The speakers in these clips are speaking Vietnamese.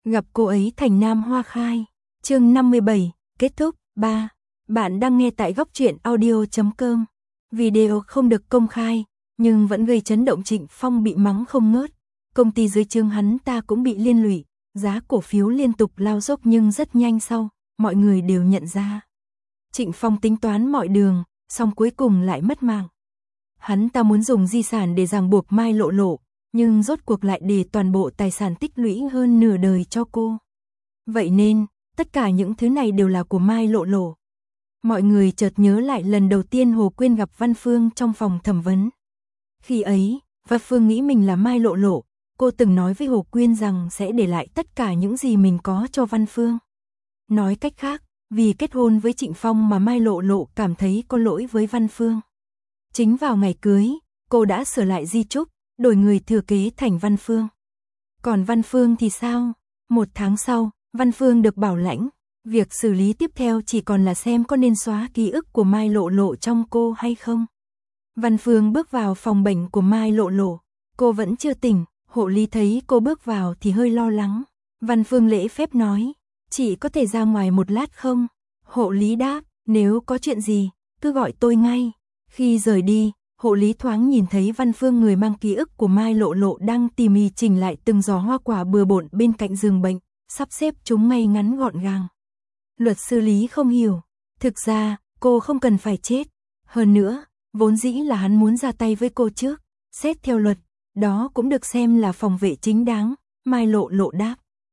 Gặp cô ấy thành nam hoa khai. Chương 57, kết thúc. 3. Bạn đang nghe tại góc truyện audio.com. Video không được công khai, nhưng vẫn gây chấn động. Trịnh Phong bị mắng không ngớt. Công ty dưới trướng hắn ta cũng bị liên lụy, giá cổ phiếu liên tục lao dốc, nhưng rất nhanh sau, mọi người đều nhận ra. Trịnh Phong tính toán mọi đường, song cuối cùng lại mất mạng. Hắn ta muốn dùng di sản để ràng buộc Mai Lộ Lộ, nhưng rốt cuộc lại để toàn bộ tài sản tích lũy hơn nửa đời cho cô. Vậy nên, tất cả những thứ này đều là của Mai Lộ Lộ. Mọi người chợt nhớ lại lần đầu tiên Hồ Quyên gặp Văn Phương trong phòng thẩm vấn. Khi ấy, Văn Phương nghĩ mình là Mai Lộ Lộ, cô từng nói với Hồ Quyên rằng sẽ để lại tất cả những gì mình có cho Văn Phương. Nói cách khác, vì kết hôn với Trịnh Phong mà Mai Lộ Lộ cảm thấy có lỗi với Văn Phương. Chính vào ngày cưới, cô đã sửa lại di chúc, đổi người thừa kế thành Văn Phương. Còn Văn Phương thì sao? 1 tháng sau, Văn Phương được bảo lãnh. Việc xử lý tiếp theo chỉ còn là xem có nên xóa ký ức của Mai Lộ Lộ trong cô hay không. Văn Phương bước vào phòng bệnh của Mai Lộ Lộ. Cô vẫn chưa tỉnh, hộ lý thấy cô bước vào thì hơi lo lắng. Văn Phương lễ phép nói, chị có thể ra ngoài một lát không? Hộ lý đáp, nếu có chuyện gì, cứ gọi tôi ngay. Khi rời đi, hộ lý thoáng nhìn thấy Văn Phương, người mang ký ức của Mai Lộ Lộ, đang tỉ mỉ chỉnh lại từng giỏ hoa quả bừa bộn bên cạnh giường bệnh, sắp xếp chúng ngay ngắn gọn gàng. Luật sư Lý không hiểu, thực ra, cô không cần phải chết. Hơn nữa, vốn dĩ là hắn muốn ra tay với cô trước, xét theo luật, đó cũng được xem là phòng vệ chính đáng, Mai Lộ Lộ đáp.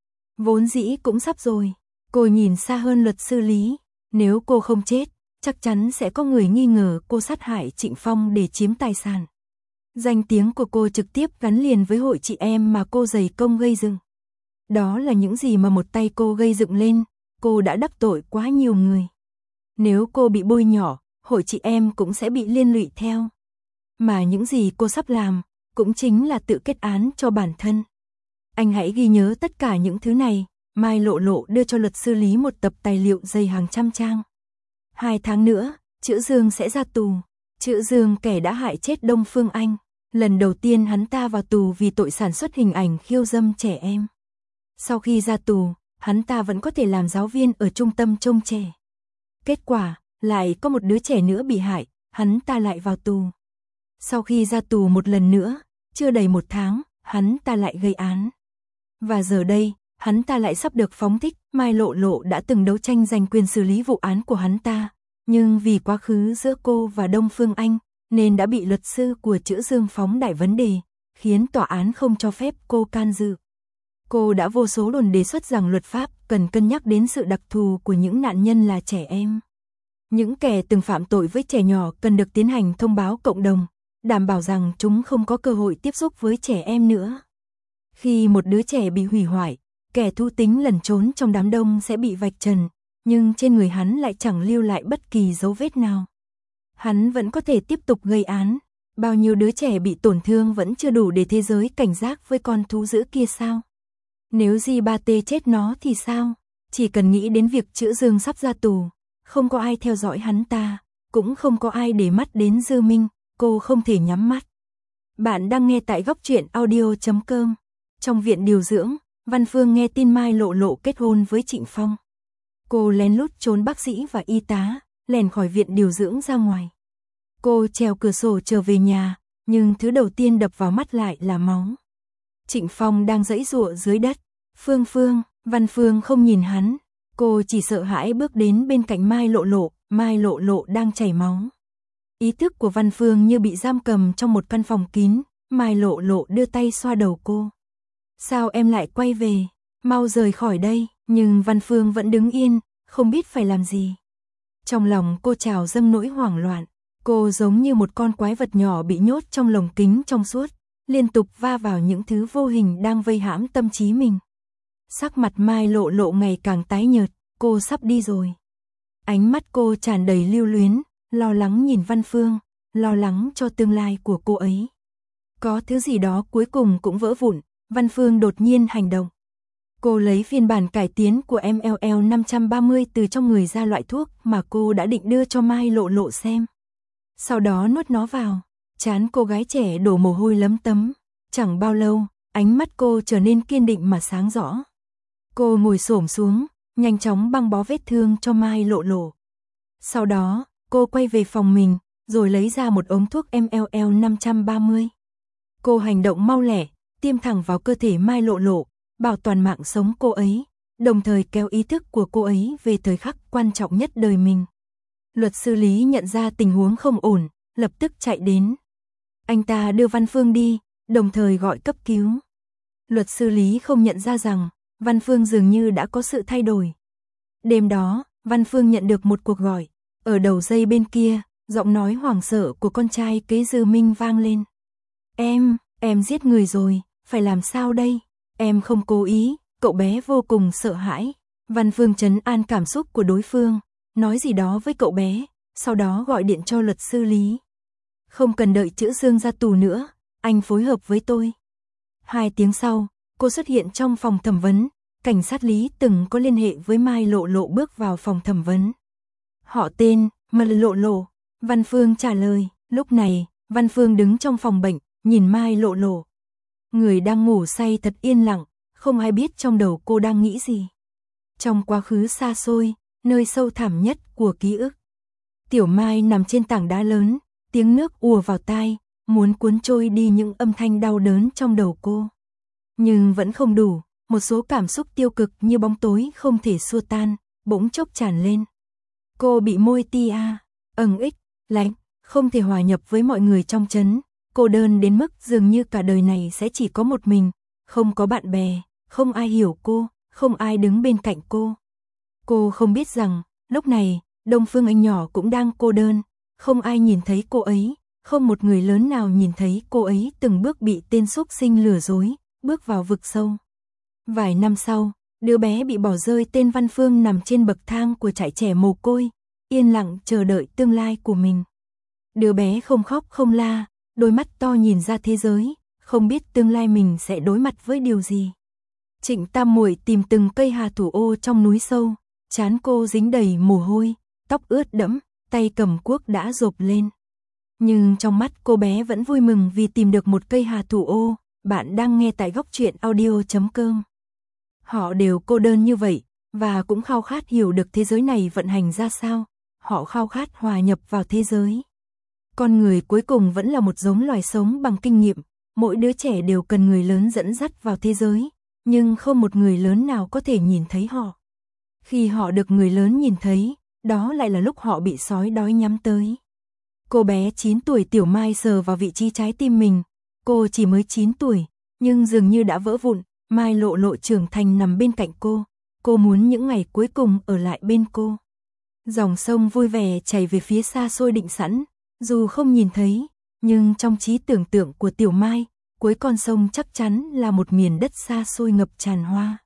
Vốn dĩ cũng sắp rồi, cô nhìn xa hơn luật sư Lý, nếu cô không chết, chắc chắn sẽ có người nghi ngờ cô sát hại Trịnh Phong để chiếm tài sản. Danh tiếng của cô trực tiếp gắn liền với hội chị em mà cô dày công gây dựng. Đó là những gì mà một tay cô gây dựng lên, cô đã đắc tội quá nhiều người. Nếu cô bị bôi nhọ, hội chị em cũng sẽ bị liên lụy theo. Mà những gì cô sắp làm, cũng chính là tự kết án cho bản thân. Anh hãy ghi nhớ tất cả những thứ này. Mai Lộ Lộ đưa cho luật sư Lý một tập tài liệu dày hàng trăm trang. 2 tháng nữa, Chữ Dương sẽ ra tù. Chữ Dương, kẻ đã hại chết Đông Phương Anh. Lần đầu tiên hắn ta vào tù vì tội sản xuất hình ảnh khiêu dâm trẻ em. Sau khi ra tù, hắn ta vẫn có thể làm giáo viên ở trung tâm trông trẻ. Kết quả, lại có một đứa trẻ nữa bị hại, hắn ta lại vào tù. Sau khi ra tù một lần nữa, chưa đầy 1 tháng, hắn ta lại gây án. Và giờ đây, hắn ta lại sắp được phóng thích. Mai Lộ Lộ đã từng đấu tranh giành quyền xử lý vụ án của hắn ta, nhưng vì quá khứ giữa cô và Đông Phương Anh, nên đã bị luật sư của Chữ Dương phóng đại vấn đề, khiến tòa án không cho phép cô can dự. Cô đã vô số lần đề xuất rằng luật pháp cần cân nhắc đến sự đặc thù của những nạn nhân là trẻ em. Những kẻ từng phạm tội với trẻ nhỏ cần được tiến hành thông báo cộng đồng, đảm bảo rằng chúng không có cơ hội tiếp xúc với trẻ em nữa. Khi một đứa trẻ bị hủy hoại, kẻ thú tính lẩn trốn trong đám đông sẽ bị vạch trần, nhưng trên người hắn lại chẳng lưu lại bất kỳ dấu vết nào. Hắn vẫn có thể tiếp tục gây án. Bao nhiêu đứa trẻ bị tổn thương vẫn chưa đủ để thế giới cảnh giác với con thú dữ kia sao? Nếu Di3T chết nó thì sao? Chỉ cần nghĩ đến việc Chữ Dương sắp ra tù, không có ai theo dõi hắn ta, cũng không có ai để mắt đến Dư Minh, cô không thể nhắm mắt. Bạn đang nghe tại góc truyện audio.com. Trong viện điều dưỡng, Văn Phương nghe tin Mai Lộ Lộ kết hôn với Trịnh Phong. Cô lén lút trốn bác sĩ và y tá, lẻn khỏi viện điều dưỡng ra ngoài. Cô trèo cửa sổ trở về nhà, nhưng thứ đầu tiên đập vào mắt lại là máu. Trịnh Phong đang giãy giụa dưới đất. Phương Phương, Văn Phương không nhìn hắn. Cô chỉ sợ hãi bước đến bên cạnh Mai Lộ Lộ. Mai Lộ Lộ đang chảy máu. Ý thức của Văn Phương như bị giam cầm trong một căn phòng kín. Mai Lộ Lộ đưa tay xoa đầu cô. Sao em lại quay về? Mau rời khỏi đây. Nhưng Văn Phương vẫn đứng yên, không biết phải làm gì. Trong lòng cô trào dâng nỗi hoảng loạn. Cô giống như một con quái vật nhỏ bị nhốt trong lồng kính trong suốt, liên tục va vào những thứ vô hình đang vây hãm tâm trí mình. Sắc mặt Mai Lộ Lộ ngày càng tái nhợt, cô sắp đi rồi. Ánh mắt cô tràn đầy lưu luyến, lo lắng nhìn Văn Phương, lo lắng cho tương lai của cô ấy. Có thứ gì đó cuối cùng cũng vỡ vụn, Văn Phương đột nhiên hành động. Cô lấy phiên bản cải tiến của MLL 530 từ trong người ra loại thuốc mà cô đã định đưa cho Mai Lộ Lộ xem. Sau đó nuốt nó vào, trán cô gái trẻ đổ mồ hôi lấm tấm. Chẳng bao lâu, ánh mắt cô trở nên kiên định mà sáng rõ. Cô ngồi xổm xuống, nhanh chóng băng bó vết thương cho Mai Lộ Lộ. Sau đó, cô quay về phòng mình, rồi lấy ra một ống thuốc MLL-530. Cô hành động mau lẹ, tiêm thẳng vào cơ thể Mai Lộ Lộ, bảo toàn mạng sống cô ấy, đồng thời kéo ý thức của cô ấy về thời khắc quan trọng nhất đời mình. Luật sư Lý nhận ra tình huống không ổn, lập tức chạy đến. Anh ta đưa Văn Phương đi, đồng thời gọi cấp cứu. Luật sư Lý không nhận ra rằng, Văn Phương dường như đã có sự thay đổi. Đêm đó, Văn Phương nhận được một cuộc gọi. Ở đầu dây bên kia, giọng nói hoảng sợ của con trai kế Dư Minh vang lên. Em giết người rồi, phải làm sao đây? Em không cố ý, cậu bé vô cùng sợ hãi. Văn Phương trấn an cảm xúc của đối phương, nói gì đó với cậu bé, sau đó gọi điện cho luật sư Lý. Không cần đợi Chữ Dương ra tù nữa, anh phối hợp với tôi. 2 tiếng sau, cô xuất hiện trong phòng thẩm vấn, cảnh sát Lý từng có liên hệ với Mai Lộ Lộ bước vào phòng thẩm vấn. Họ tên, Mai Lộ Lộ, Văn Phương trả lời. Lúc này, Văn Phương đứng trong phòng bệnh, nhìn Mai Lộ Lộ. Người đang ngủ say thật yên lặng, không ai biết trong đầu cô đang nghĩ gì. Trong quá khứ xa xôi, nơi sâu thẳm nhất của ký ức. Tiểu Mai nằm trên tảng đá lớn, tiếng nước ùa vào tai, muốn cuốn trôi đi những âm thanh đau đớn trong đầu cô. Nhưng vẫn không đủ, một số cảm xúc tiêu cực như bóng tối không thể xua tan, bỗng chốc tràn lên. Cô bị môi tia, ích, lạnh, không thể hòa nhập với mọi người trong trấn, cô đơn đến mức dường như cả đời này sẽ chỉ có một mình, không có bạn bè, không ai hiểu cô, không ai đứng bên cạnh cô. Cô không biết rằng, lúc này, Đông Phương Anh nhỏ cũng đang cô đơn, không ai nhìn thấy cô ấy, không một người lớn nào nhìn thấy cô ấy từng bước bị tên xúc sinh lừa dối, bước vào vực sâu. Vài năm sau, đứa bé bị bỏ rơi tên Văn Phương nằm trên bậc thang của trại trẻ mồ côi, yên lặng chờ đợi tương lai của mình. Đứa bé không khóc không la, đôi mắt to nhìn ra thế giới, không biết tương lai mình sẽ đối mặt với điều gì. Trịnh Tam Muội tìm từng cây hà thủ ô trong núi sâu, trán cô dính đầy mồ hôi, tóc ướt đẫm, tay cầm cuốc đã rộp lên. Nhưng trong mắt cô bé vẫn vui mừng vì tìm được một cây hà thủ ô. Bạn đang nghe tại Góc Truyện Audio.com. Họ đều cô đơn như vậy, và cũng khao khát hiểu được thế giới này vận hành ra sao. Họ khao khát hòa nhập vào thế giới. Con người cuối cùng vẫn là một giống loài sống bằng kinh nghiệm. Mỗi đứa trẻ đều cần người lớn dẫn dắt vào thế giới, nhưng không một người lớn nào có thể nhìn thấy họ. Khi họ được người lớn nhìn thấy, đó lại là lúc họ bị sói đói nhắm tới. Cô bé 9 tuổi Tiểu Mai sờ vào vị trí trái tim mình. Cô chỉ mới 9 tuổi, nhưng dường như đã vỡ vụn. Mai Lộ Lộ trưởng thành nằm bên cạnh cô muốn những ngày cuối cùng ở lại bên cô. Dòng sông vui vẻ chảy về phía xa xôi định sẵn, dù không nhìn thấy, nhưng trong trí tưởng tượng của Tiểu Mai, cuối con sông chắc chắn là một miền đất xa xôi ngập tràn hoa.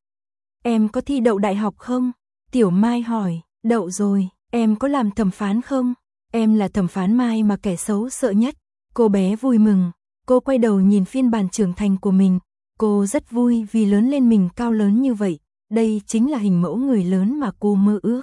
Em có thi đậu đại học không? Tiểu Mai hỏi. Đậu rồi. Em có làm thẩm phán không? Em là thẩm phán Mai mà kẻ xấu sợ nhất. Cô bé vui mừng. Cô quay đầu nhìn phiên bản trưởng thành của mình. Cô rất vui vì lớn lên mình cao lớn như vậy. Đây chính là hình mẫu người lớn mà cô mơ ước.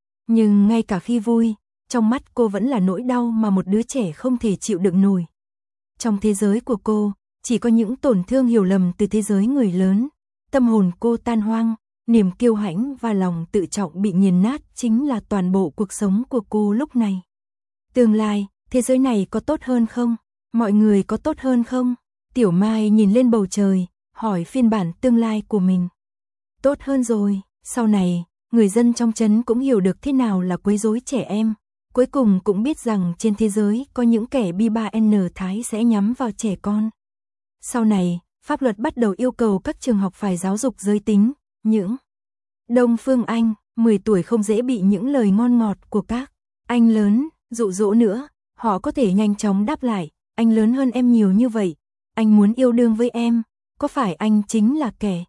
Nhưng ngay cả khi vui, trong mắt cô vẫn là nỗi đau mà một đứa trẻ không thể chịu đựng nổi. Trong thế giới của cô, chỉ có những tổn thương hiểu lầm từ thế giới người lớn. Tâm hồn cô tan hoang, niềm kiêu hãnh và lòng tự trọng bị nghiền nát chính là toàn bộ cuộc sống của cô lúc này. Tương lai, thế giới này có tốt hơn không? Mọi người có tốt hơn không? Tiểu Mai nhìn lên bầu trời, hỏi phiên bản tương lai của mình. Tốt hơn rồi, sau này, người dân trong trấn cũng hiểu được thế nào là quấy rối trẻ em. Cuối cùng cũng biết rằng trên thế giới có những kẻ bi-3N Thái sẽ nhắm vào trẻ con. Sau này, pháp luật bắt đầu yêu cầu các trường học phải giáo dục giới tính. Những Đông Phương Anh, 10 tuổi không dễ bị những lời ngon ngọt của các anh lớn dụ dỗ nữa. Họ có thể nhanh chóng đáp lại, anh lớn hơn em nhiều như vậy, anh muốn yêu đương với em, có phải anh chính là kẻ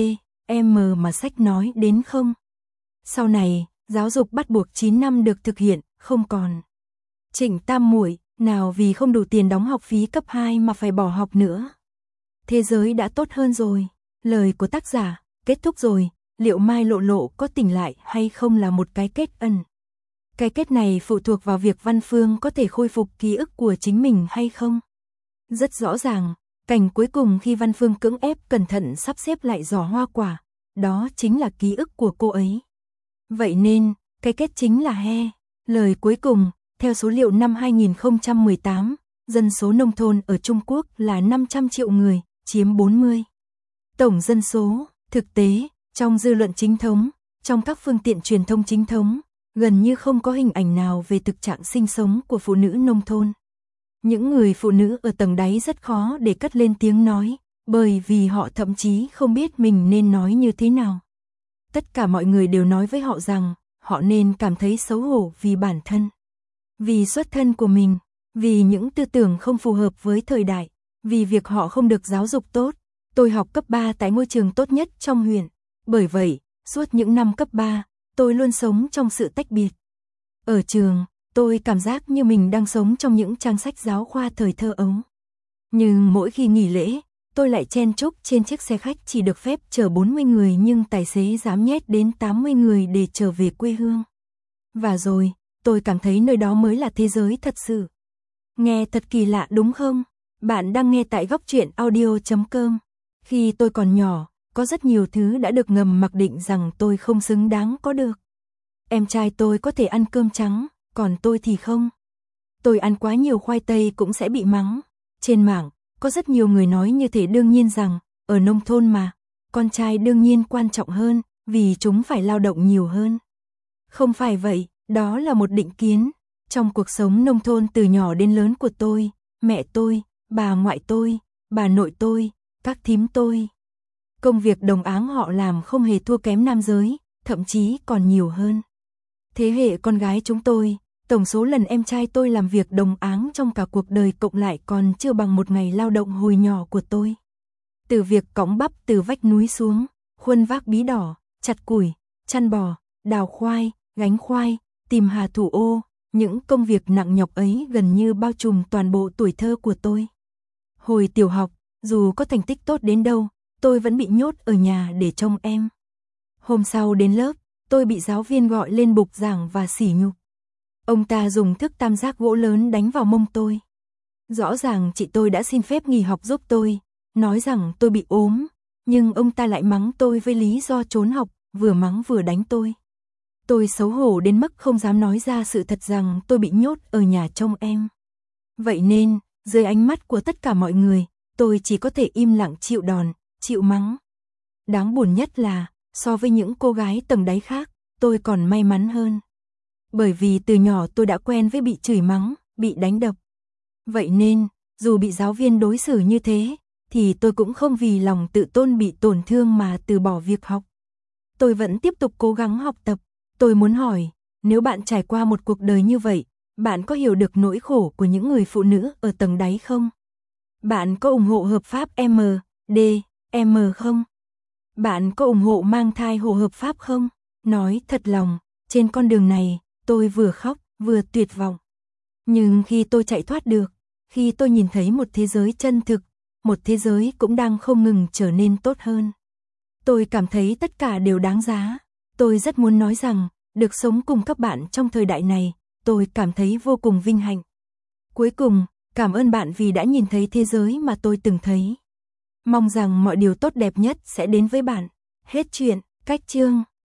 D.M mà sách nói đến không? Sau này, giáo dục bắt buộc 9 năm được thực hiện, không còn. Trịnh Tam Muội, nào vì không đủ tiền đóng học phí cấp 2 mà phải bỏ học nữa. Thế giới đã tốt hơn rồi, lời của tác giả, kết thúc rồi, liệu Mai Lộ Lộ có tỉnh lại hay không là một cái kết ẩn. Cái kết này phụ thuộc vào việc Văn Phương có thể khôi phục ký ức của chính mình hay không. Rất rõ ràng, cảnh cuối cùng khi Văn Phương cưỡng ép cẩn thận sắp xếp lại giỏ hoa quả, đó chính là ký ức của cô ấy. Vậy nên, cái kết chính là he. Lời cuối cùng, theo số liệu năm 2018, dân số nông thôn ở Trung Quốc là 500 triệu người, chiếm 40. Tổng dân số. Thực tế, trong dư luận chính thống, trong các phương tiện truyền thông chính thống, gần như không có hình ảnh nào về thực trạng sinh sống của phụ nữ nông thôn. Những người phụ nữ ở tầng đáy rất khó để cất lên tiếng nói, bởi vì họ thậm chí không biết mình nên nói như thế nào. Tất cả mọi người đều nói với họ rằng, họ nên cảm thấy xấu hổ vì bản thân, vì xuất thân của mình, vì những tư tưởng không phù hợp với thời đại, vì việc họ không được giáo dục tốt. Tôi học cấp 3 tại ngôi trường tốt nhất trong huyện. Bởi vậy, suốt những năm cấp 3, tôi luôn sống trong sự tách biệt. Ở trường, tôi cảm giác như mình đang sống trong những trang sách giáo khoa thời thơ ấu. Nhưng mỗi khi nghỉ lễ, tôi lại chen chúc trên chiếc xe khách chỉ được phép chở 40 người nhưng tài xế dám nhét đến 80 người để trở về quê hương. Và rồi, tôi cảm thấy nơi đó mới là thế giới thật sự. Nghe thật kỳ lạ đúng không? Bạn đang nghe tại Góc Truyện Audio.com. Khi tôi còn nhỏ, có rất nhiều thứ đã được ngầm mặc định rằng tôi không xứng đáng có được. Em trai tôi có thể ăn cơm trắng, còn tôi thì không. Tôi ăn quá nhiều khoai tây cũng sẽ bị mắng. Trên mạng, có rất nhiều người nói như thế đương nhiên rằng, ở nông thôn mà, con trai đương nhiên quan trọng hơn, vì chúng phải lao động nhiều hơn. Không phải vậy, đó là một định kiến. Trong cuộc sống nông thôn từ nhỏ đến lớn của tôi, mẹ tôi, bà ngoại tôi, bà nội tôi, các thím tôi, công việc đồng áng họ làm không hề thua kém nam giới, thậm chí còn nhiều hơn. Thế hệ con gái chúng tôi, tổng số lần em trai tôi làm việc đồng áng trong cả cuộc đời cộng lại còn chưa bằng một ngày lao động hồi nhỏ của tôi. Từ việc cõng bắp từ vách núi xuống, khuân vác bí đỏ, chặt củi, chăn bò, đào khoai, gánh khoai, tìm hà thủ ô, những công việc nặng nhọc ấy gần như bao trùm toàn bộ tuổi thơ của tôi. Hồi tiểu học, dù có thành tích tốt đến đâu, tôi vẫn bị nhốt ở nhà để trông em. Hôm sau đến lớp, tôi bị giáo viên gọi lên bục giảng và sỉ nhục. Ông ta dùng thước tam giác gỗ lớn đánh vào mông tôi. Rõ ràng chị tôi đã xin phép nghỉ học giúp tôi, nói rằng tôi bị ốm, nhưng ông ta lại mắng tôi với lý do trốn học, vừa mắng vừa đánh tôi. Tôi xấu hổ đến mức không dám nói ra sự thật rằng tôi bị nhốt ở nhà trông em. Vậy nên, dưới ánh mắt của tất cả mọi người, tôi chỉ có thể im lặng chịu đòn, chịu mắng. Đáng buồn nhất là, so với những cô gái tầng đáy khác, tôi còn may mắn hơn. Bởi vì từ nhỏ tôi đã quen với bị chửi mắng, bị đánh đập. Vậy nên, dù bị giáo viên đối xử như thế, thì tôi cũng không vì lòng tự tôn bị tổn thương mà từ bỏ việc học. Tôi vẫn tiếp tục cố gắng học tập. Tôi muốn hỏi, nếu bạn trải qua một cuộc đời như vậy, bạn có hiểu được nỗi khổ của những người phụ nữ ở tầng đáy không? Bạn có ủng hộ hợp pháp M không? Bạn có ủng hộ mang thai hộ hợp pháp không? Nói thật lòng, trên con đường này, tôi vừa khóc, vừa tuyệt vọng. Nhưng khi tôi chạy thoát được, khi tôi nhìn thấy một thế giới chân thực, một thế giới cũng đang không ngừng trở nên tốt hơn, tôi cảm thấy tất cả đều đáng giá. Tôi rất muốn nói rằng, được sống cùng các bạn trong thời đại này, tôi cảm thấy vô cùng vinh hạnh. Cuối cùng, cảm ơn bạn vì đã nhìn thấy thế giới mà tôi từng thấy. Mong rằng mọi điều tốt đẹp nhất sẽ đến với bạn. Hết chuyện, cách chương.